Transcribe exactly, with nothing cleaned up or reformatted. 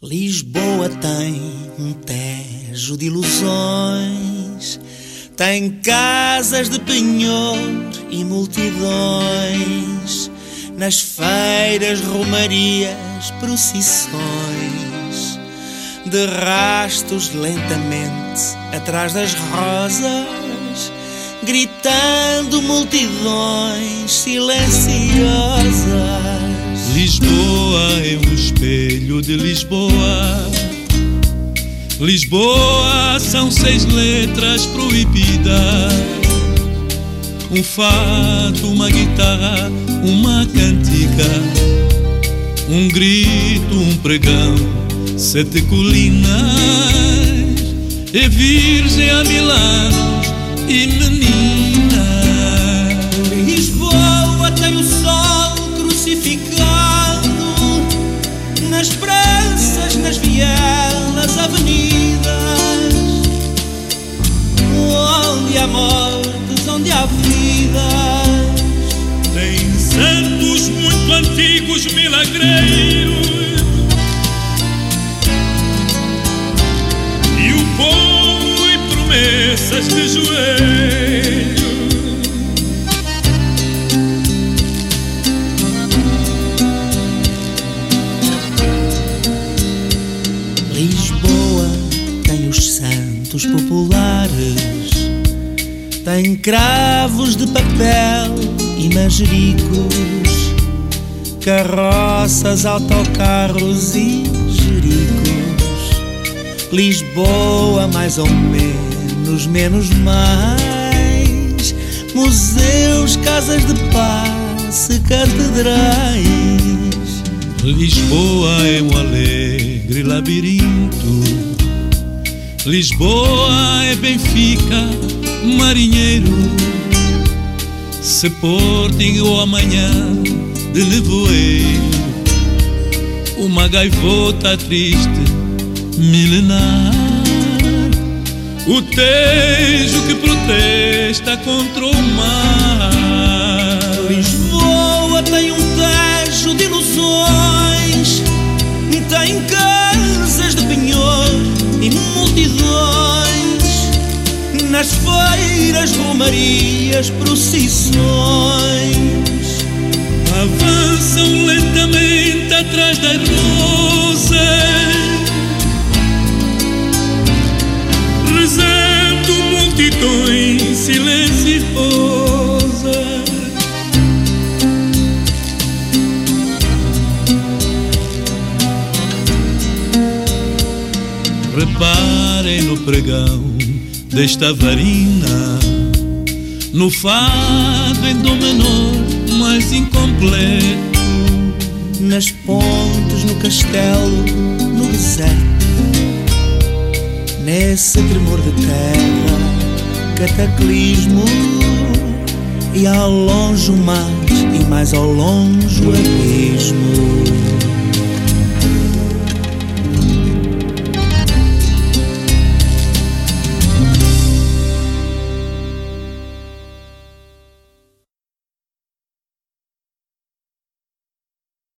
Lisboa tem um tejo de ilusões, tem casas de penhor e multidões, nas feiras, romarias, procissões, de rastos lentamente atrás das rosas, gritando multidões silenciosas. Lisboa é um espelho de Lisboa. Lisboa são seis letras proibidas: um fato, uma guitarra, uma cantiga, um grito, um pregão, sete colinas, e virgem a mil anos e menina. Lisboa tem o sol crucificado nas praças, nas vielas, avenidas, onde há mortes, onde há vidas. Tem santos muito antigos, milagreiros, e o povo e promessas de joelho. Lisboa tem os santos populares, tem cravos de papel e manjericos, carroças, autocarros e jericos. Lisboa mais ou menos, menos mais, museus, casas de passe, catedrais. Lisboa é um alegre labirinto. Lisboa é Benfica, marinheiro, Sporting ou amanhã de nevoeiro, uma gaivota triste, milenar, o Tejo que protesta contra o mar. Lisboa tem um tejo de ilusões, tem casas de penhor e multidões, nas feiras, romarias, procissões, avançam lentamente atrás das rosas, rezando multidões silenciosas. Reparem no pregão desta varina, no fado em dó menor mais incompleto, nas pontes, no castelo, no deserto, nesse tremor de terra, cataclismo, e ao longe o mar e mais ao longe o abismo.